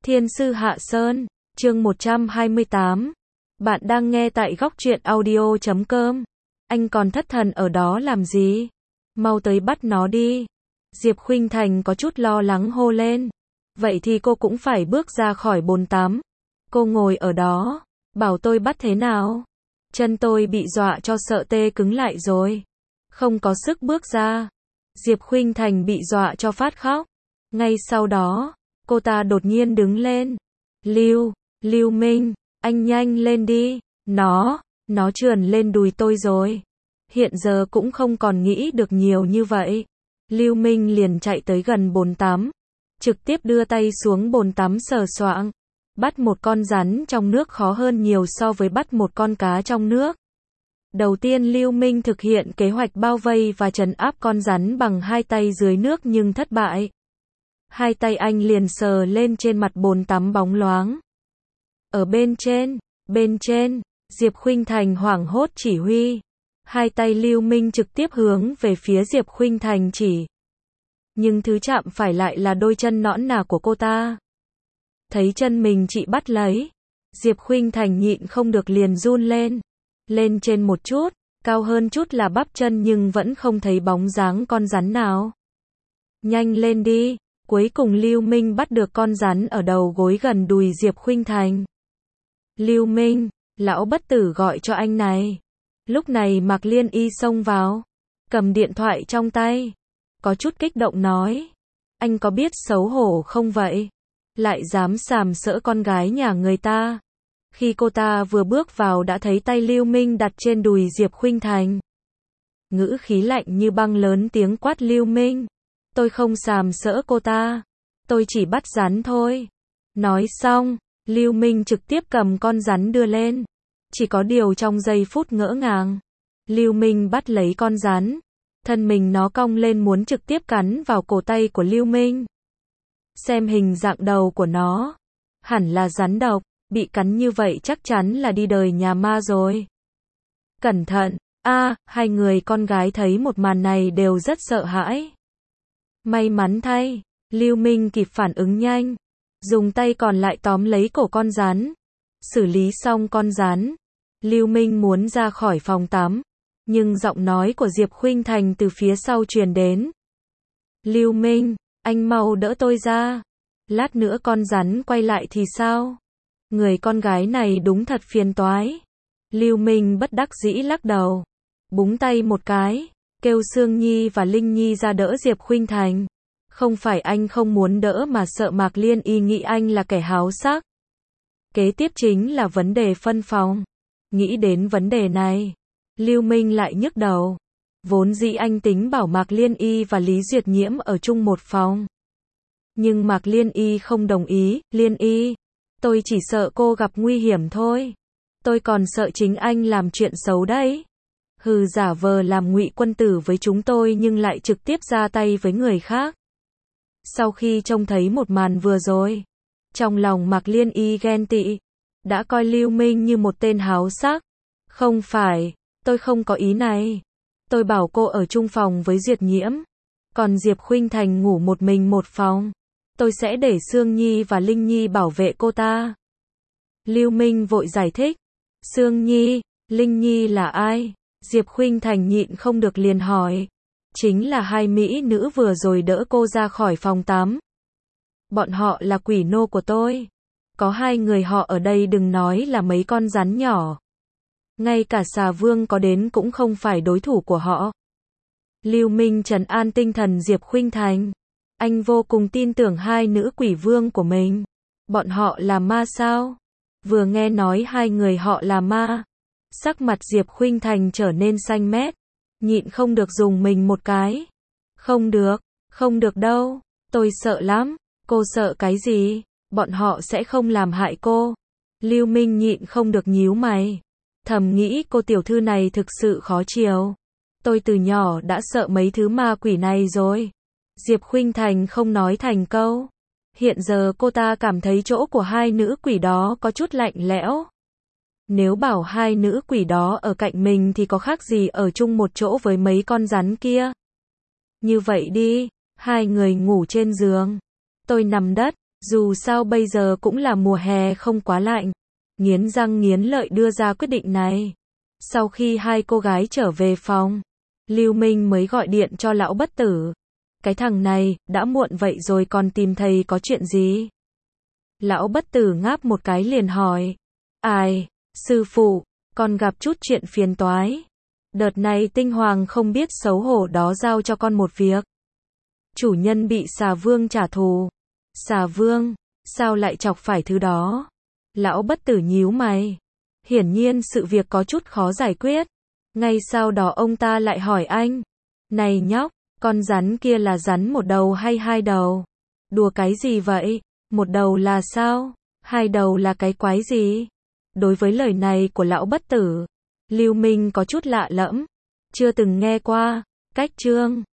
Thiên sư Hạ Sơn, chương 128. Bạn đang nghe tại góc truyện audio.com. Anh còn thất thần ở đó làm gì? Mau tới bắt nó đi. Diệp Khuynh Thành có chút lo lắng hô lên. Vậy thì cô cũng phải bước ra khỏi bồn tắm. Cô ngồi ở đó, bảo tôi bắt thế nào? Chân tôi bị dọa cho sợ tê cứng lại rồi. Không có sức bước ra. Diệp Khuynh Thành bị dọa cho phát khóc. Ngay sau đó, cô ta đột nhiên đứng lên. Lưu Minh, anh nhanh lên đi. Nó trườn lên đùi tôi rồi. Hiện giờ cũng không còn nghĩ được nhiều như vậy. Lưu Minh liền chạy tới gần bồn tắm. Trực tiếp đưa tay xuống bồn tắm sờ soạng. Bắt một con rắn trong nước khó hơn nhiều so với bắt một con cá trong nước. Đầu tiên Lưu Minh thực hiện kế hoạch bao vây và trấn áp con rắn bằng hai tay dưới nước nhưng thất bại. Hai tay anh liền sờ lên trên mặt bồn tắm bóng loáng. Ở bên trên, Diệp Khuynh Thành hoảng hốt chỉ huy. Hai tay Lưu Minh trực tiếp hướng về phía Diệp Khuynh Thành chỉ. Nhưng thứ chạm phải lại là đôi chân nõn nà của cô ta. Thấy chân mình chị bắt lấy, Diệp Khuynh Thành nhịn không được liền run lên. Lên trên một chút, cao hơn chút là bắp chân nhưng vẫn không thấy bóng dáng con rắn nào. Nhanh lên đi. Cuối cùng Lưu Minh bắt được con rắn ở đầu gối gần đùi Diệp Khuynh Thành. Lưu Minh, lão bất tử gọi cho anh này. Lúc này Mạc Liên Y xông vào, cầm điện thoại trong tay, có chút kích động nói. Anh có biết xấu hổ không vậy? Lại dám sàm sỡ con gái nhà người ta. Khi cô ta vừa bước vào đã thấy tay Lưu Minh đặt trên đùi Diệp Khuynh Thành. Ngữ khí lạnh như băng lớn tiếng quát Lưu Minh. Tôi không sàm sỡ cô ta. Tôi chỉ bắt rắn thôi. Nói xong, Lưu Minh trực tiếp cầm con rắn đưa lên. Chỉ có điều trong giây phút ngỡ ngàng, Lưu Minh bắt lấy con rắn. Thân mình nó cong lên muốn trực tiếp cắn vào cổ tay của Lưu Minh. Xem hình dạng đầu của nó, hẳn là rắn độc. Bị cắn như vậy chắc chắn là đi đời nhà ma rồi. Cẩn thận, hai người con gái thấy một màn này đều rất sợ hãi. May mắn thay, Lưu Minh kịp phản ứng nhanh, dùng tay còn lại tóm lấy cổ con rắn. Xử lý xong con rắn, Lưu Minh muốn ra khỏi phòng tắm, nhưng giọng nói của Diệp Khuynh Thành từ phía sau truyền đến. Lưu Minh, anh mau đỡ tôi ra. Lát nữa con rắn quay lại thì sao? Người con gái này đúng thật phiền toái. Lưu Minh bất đắc dĩ lắc đầu, búng tay một cái, kêu Sương Nhi và Linh Nhi ra đỡ Diệp Khuynh Thành. Không phải anh không muốn đỡ mà sợ Mạc Liên Y nghĩ anh là kẻ háo sắc. Kế tiếp chính là vấn đề phân phòng. Nghĩ đến vấn đề này, Lưu Minh lại nhức đầu. Vốn dĩ anh tính bảo Mạc Liên Y và Lý Duyệt Nhiễm ở chung một phòng. Nhưng Mạc Liên Y không đồng ý. Liên Y, tôi chỉ sợ cô gặp nguy hiểm thôi. Tôi còn sợ chính anh làm chuyện xấu đấy. Giả vờ làm ngụy quân tử với chúng tôi nhưng lại trực tiếp ra tay với người khác. Sau khi trông thấy một màn vừa rồi, trong lòng Mạc Liên Y ghen tị, đã coi Lưu Minh như một tên háo sắc. Không phải, tôi không có ý này. Tôi bảo cô ở chung phòng với Duyệt Nhiễm, còn Diệp Khuynh Thành ngủ một mình một phòng. Tôi sẽ để Sương Nhi và Linh Nhi bảo vệ cô ta. Lưu Minh vội giải thích. Sương Nhi, Linh Nhi là ai? Diệp Khuynh Thành nhịn không được liền hỏi. Chính là hai mỹ nữ vừa rồi đỡ cô ra khỏi phòng tắm. Bọn họ là quỷ nô của tôi. Có hai người họ ở đây đừng nói là mấy con rắn nhỏ. Ngay cả xà vương có đến cũng không phải đối thủ của họ. Lưu Minh trấn an tinh thần Diệp Khuynh Thành. Anh vô cùng tin tưởng hai nữ quỷ vương của mình. Bọn họ là ma sao? Vừa nghe nói hai người họ là ma, sắc mặt Diệp Khuynh Thành trở nên xanh mét. Nhịn không được dùng mình một cái. Không được đâu. Tôi sợ lắm. Cô sợ cái gì? Bọn họ sẽ không làm hại cô. Lưu Minh nhịn không được nhíu mày. Thầm nghĩ cô tiểu thư này thực sự khó chiều. Tôi từ nhỏ đã sợ mấy thứ ma quỷ này rồi. Diệp Khuynh Thành không nói thành câu. Hiện giờ cô ta cảm thấy chỗ của hai nữ quỷ đó có chút lạnh lẽo. Nếu bảo hai nữ quỷ đó ở cạnh mình thì có khác gì ở chung một chỗ với mấy con rắn kia. Như vậy đi, hai người ngủ trên giường. Tôi nằm đất, Dù sao bây giờ cũng là mùa hè không quá lạnh. Nghiến răng nghiến lợi đưa ra quyết định này. Sau khi hai cô gái trở về phòng, Lưu Minh mới gọi điện cho lão bất tử. Cái thằng này, đã muộn vậy rồi còn tìm thầy có chuyện gì? Lão bất tử ngáp một cái liền hỏi. Ai, sư phụ, con gặp chút chuyện phiền toái. Đợt này Tinh Hoàng không biết xấu hổ đó giao cho con một việc. Chủ nhân bị xà vương trả thù. Xà vương, sao lại chọc phải thứ đó? Lão bất tử nhíu mày. Hiển nhiên sự việc có chút khó giải quyết. Ngay sau đó ông ta lại hỏi anh. Này nhóc, con rắn kia là rắn một đầu hay hai đầu? Đùa cái gì vậy? Một đầu là sao? Hai đầu là cái quái gì? Đối với lời này của lão bất tử, Lưu Minh có chút lạ lẫm. Chưa từng nghe qua. Cách chương